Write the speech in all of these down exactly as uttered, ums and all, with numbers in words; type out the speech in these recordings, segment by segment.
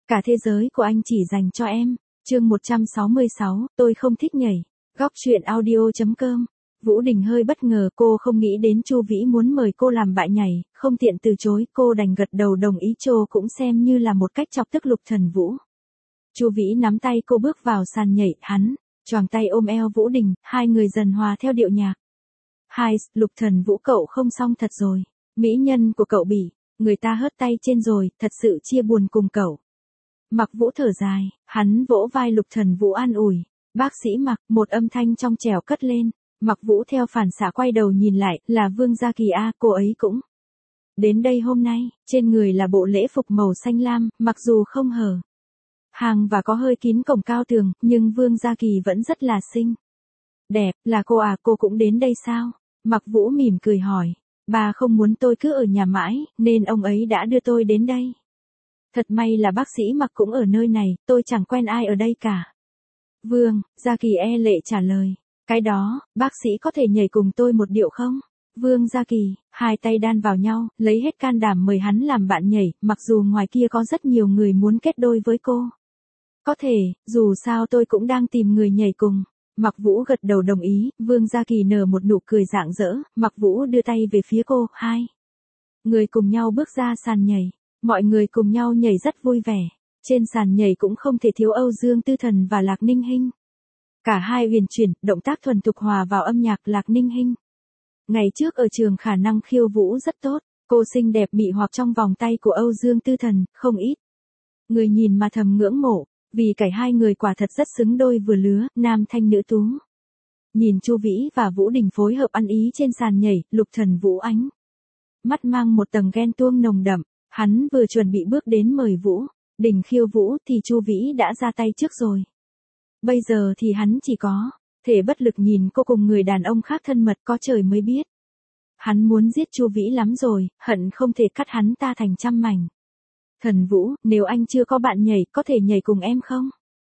Cả thế giới của anh chỉ dành cho em. Chương một trăm sáu mươi sáu, tôi không thích nhảy. Góc truyện audio chấm com. Vũ Đình hơi bất ngờ, cô không nghĩ đến Chu Vĩ muốn mời cô làm bạn nhảy, không tiện từ chối, cô đành gật đầu đồng ý, Chô cũng xem như là một cách chọc tức Lục Thần Vũ. Chu Vĩ nắm tay cô bước vào sàn nhảy, hắn choàng tay ôm eo Vũ Đình, hai người dần hòa theo điệu nhạc. Hai, Lục Thần Vũ, cậu không xong thật rồi. Mỹ nhân của cậu bị người ta hớt tay trên rồi, thật sự chia buồn cùng cậu. Mặc Vũ thở dài, hắn vỗ vai Lục Thần Vũ an ủi. Bác sĩ Mặc, một âm thanh trong trẻo cất lên. Mặc Vũ theo phản xạ quay đầu nhìn lại, là Vương Gia Kỳ a, cô ấy cũng đến đây hôm nay, trên người là bộ lễ phục màu xanh lam, mặc dù không hở hàng và có hơi kín cổng cao tường, nhưng Vương Gia Kỳ vẫn rất là xinh đẹp. Là cô à, cô cũng đến đây sao? Mặc Vũ mỉm cười hỏi. Bà không muốn tôi cứ ở nhà mãi, nên ông ấy đã đưa tôi đến đây. Thật may là bác sĩ Mặc cũng ở nơi này, tôi chẳng quen ai ở đây cả. Vương Gia Kỳ e lệ trả lời. Cái đó, bác sĩ có thể nhảy cùng tôi một điệu không? Vương Gia Kỳ, hai tay đan vào nhau, lấy hết can đảm mời hắn làm bạn nhảy, mặc dù ngoài kia có rất nhiều người muốn kết đôi với cô. Có thể, dù sao tôi cũng đang tìm người nhảy cùng. Mặc Vũ gật đầu đồng ý, Vương Gia Kỳ nở một nụ cười rạng rỡ, Mặc Vũ đưa tay về phía cô, hai người cùng nhau bước ra sàn nhảy. Mọi người cùng nhau nhảy rất vui vẻ. Trên sàn nhảy cũng không thể thiếu Âu Dương Tư Thần và Lạc Ninh Hinh. Cả hai huyền chuyển, động tác thuần thục hòa vào âm nhạc. Lạc Ninh Hinh ngày trước ở trường khả năng khiêu vũ rất tốt, cô xinh đẹp mị hoặc trong vòng tay của Âu Dương Tư Thần, không ít người nhìn mà thầm ngưỡng mộ, vì cả hai người quả thật rất xứng đôi vừa lứa, nam thanh nữ tú. Nhìn Chu Vĩ và Vũ Đình phối hợp ăn ý trên sàn nhảy, Lục Thần Vũ ánh mắt mang một tầng ghen tuông nồng đậm, hắn vừa chuẩn bị bước đến mời Vũ Đình khiêu vũ thì Chu Vĩ đã ra tay trước rồi. Bây giờ thì hắn chỉ có thể bất lực nhìn cô cùng người đàn ông khác thân mật, có trời mới biết. Hắn muốn giết Chu Vĩ lắm rồi, hận không thể cắt hắn ta thành trăm mảnh. Thần Vũ, nếu anh chưa có bạn nhảy, có thể nhảy cùng em không?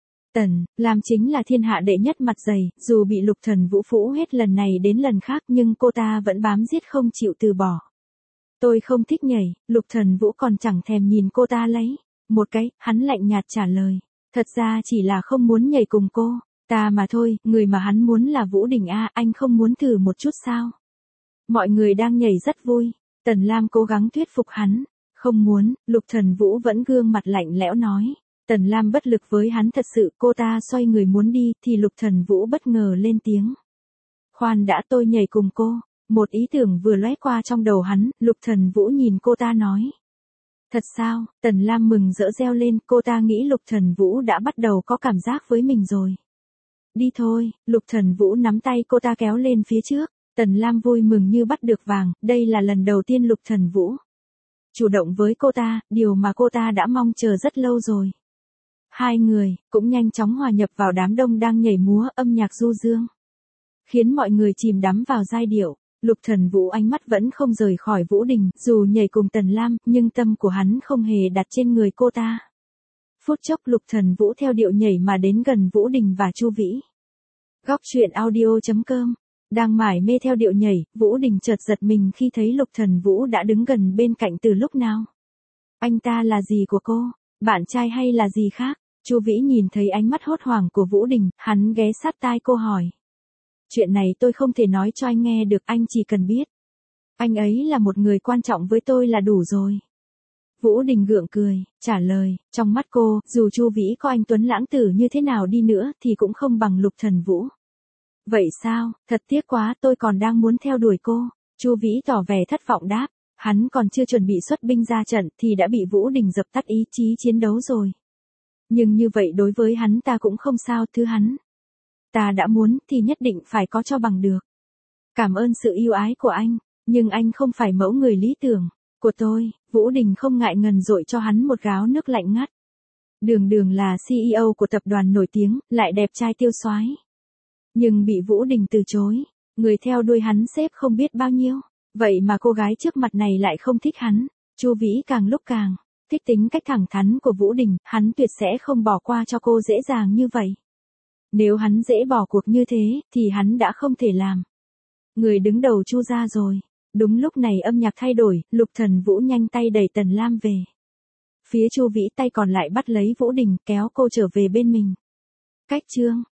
Tần Lam chính là thiên hạ đệ nhất mặt dày, dù bị Lục Thần Vũ phũ hết lần này đến lần khác nhưng cô ta vẫn bám giết không chịu từ bỏ. Tôi không thích nhảy. Lục Thần Vũ còn chẳng thèm nhìn cô ta lấy một cái, hắn lạnh nhạt trả lời. Thật ra chỉ là không muốn nhảy cùng cô ta mà thôi, người mà hắn muốn là Vũ Đình a, anh không muốn thử một chút sao? Mọi người đang nhảy rất vui. Tần Lam cố gắng thuyết phục hắn. Không muốn. Lục Thần Vũ vẫn gương mặt lạnh lẽo nói. Tần Lam bất lực với hắn thật sự, cô ta xoay người muốn đi, thì Lục Thần Vũ bất ngờ lên tiếng. Khoan đã, tôi nhảy cùng cô. Một ý tưởng vừa lóe qua trong đầu hắn, Lục Thần Vũ nhìn cô ta nói. Thật sao? Tần Lam mừng rỡ reo lên, cô ta nghĩ Lục Thần Vũ đã bắt đầu có cảm giác với mình rồi. Đi thôi. Lục Thần Vũ nắm tay cô ta kéo lên phía trước. Tần Lam vui mừng như bắt được vàng, đây là lần đầu tiên Lục Thần Vũ chủ động với cô ta, điều mà cô ta đã mong chờ rất lâu rồi. Hai người cũng nhanh chóng hòa nhập vào đám đông đang nhảy múa, âm nhạc du dương khiến mọi người chìm đắm vào giai điệu. Lục Thần Vũ ánh mắt vẫn không rời khỏi Vũ Đình, dù nhảy cùng Tần Lam, nhưng tâm của hắn không hề đặt trên người cô ta. Phút chốc Lục Thần Vũ theo điệu nhảy mà đến gần Vũ Đình và Chu Vĩ. Góc truyện audio chấm com. Đang mải mê theo điệu nhảy, Vũ Đình chợt giật mình khi thấy Lục Thần Vũ đã đứng gần bên cạnh từ lúc nào. Anh ta là gì của cô? Bạn trai hay là gì khác? Chu Vĩ nhìn thấy ánh mắt hốt hoảng của Vũ Đình, hắn ghé sát tai cô hỏi. Chuyện này tôi không thể nói cho anh nghe được, anh chỉ cần biết anh ấy là một người quan trọng với tôi là đủ rồi. Vũ Đình gượng cười, trả lời, trong mắt cô, dù Chu Vĩ có anh tuấn lãng tử như thế nào đi nữa thì cũng không bằng Lục Thần Vũ. Vậy sao? Thật tiếc quá, tôi còn đang muốn theo đuổi cô. Chu Vĩ tỏ vẻ thất vọng đáp, hắn còn chưa chuẩn bị xuất binh ra trận thì đã bị Vũ Đình dập tắt ý chí chiến đấu rồi. Nhưng như vậy đối với hắn ta cũng không sao, thứ hắn ta đã muốn thì nhất định phải có cho bằng được. Cảm ơn sự yêu ái của anh, nhưng anh không phải mẫu người lý tưởng của tôi. Vũ Đình không ngại ngần dội cho hắn một gáo nước lạnh ngắt. Đường Đường là xê e ô của tập đoàn nổi tiếng, lại đẹp trai tiêu soái, nhưng bị Vũ Đình từ chối. Người theo đuôi hắn xếp không biết bao nhiêu, vậy mà cô gái trước mặt này lại không thích hắn. Chu Vĩ càng lúc càng thích tính cách thẳng thắn của Vũ Đình, hắn tuyệt sẽ không bỏ qua cho cô dễ dàng như vậy. Nếu hắn dễ bỏ cuộc như thế, thì hắn đã không thể làm người đứng đầu Chu gia rồi. Đúng lúc này âm nhạc thay đổi, Lục Thần Vũ nhanh tay đẩy Tần Lam về Phía Chu Vĩ tay còn lại bắt lấy Vũ Đình kéo cô trở về bên mình. Cách chương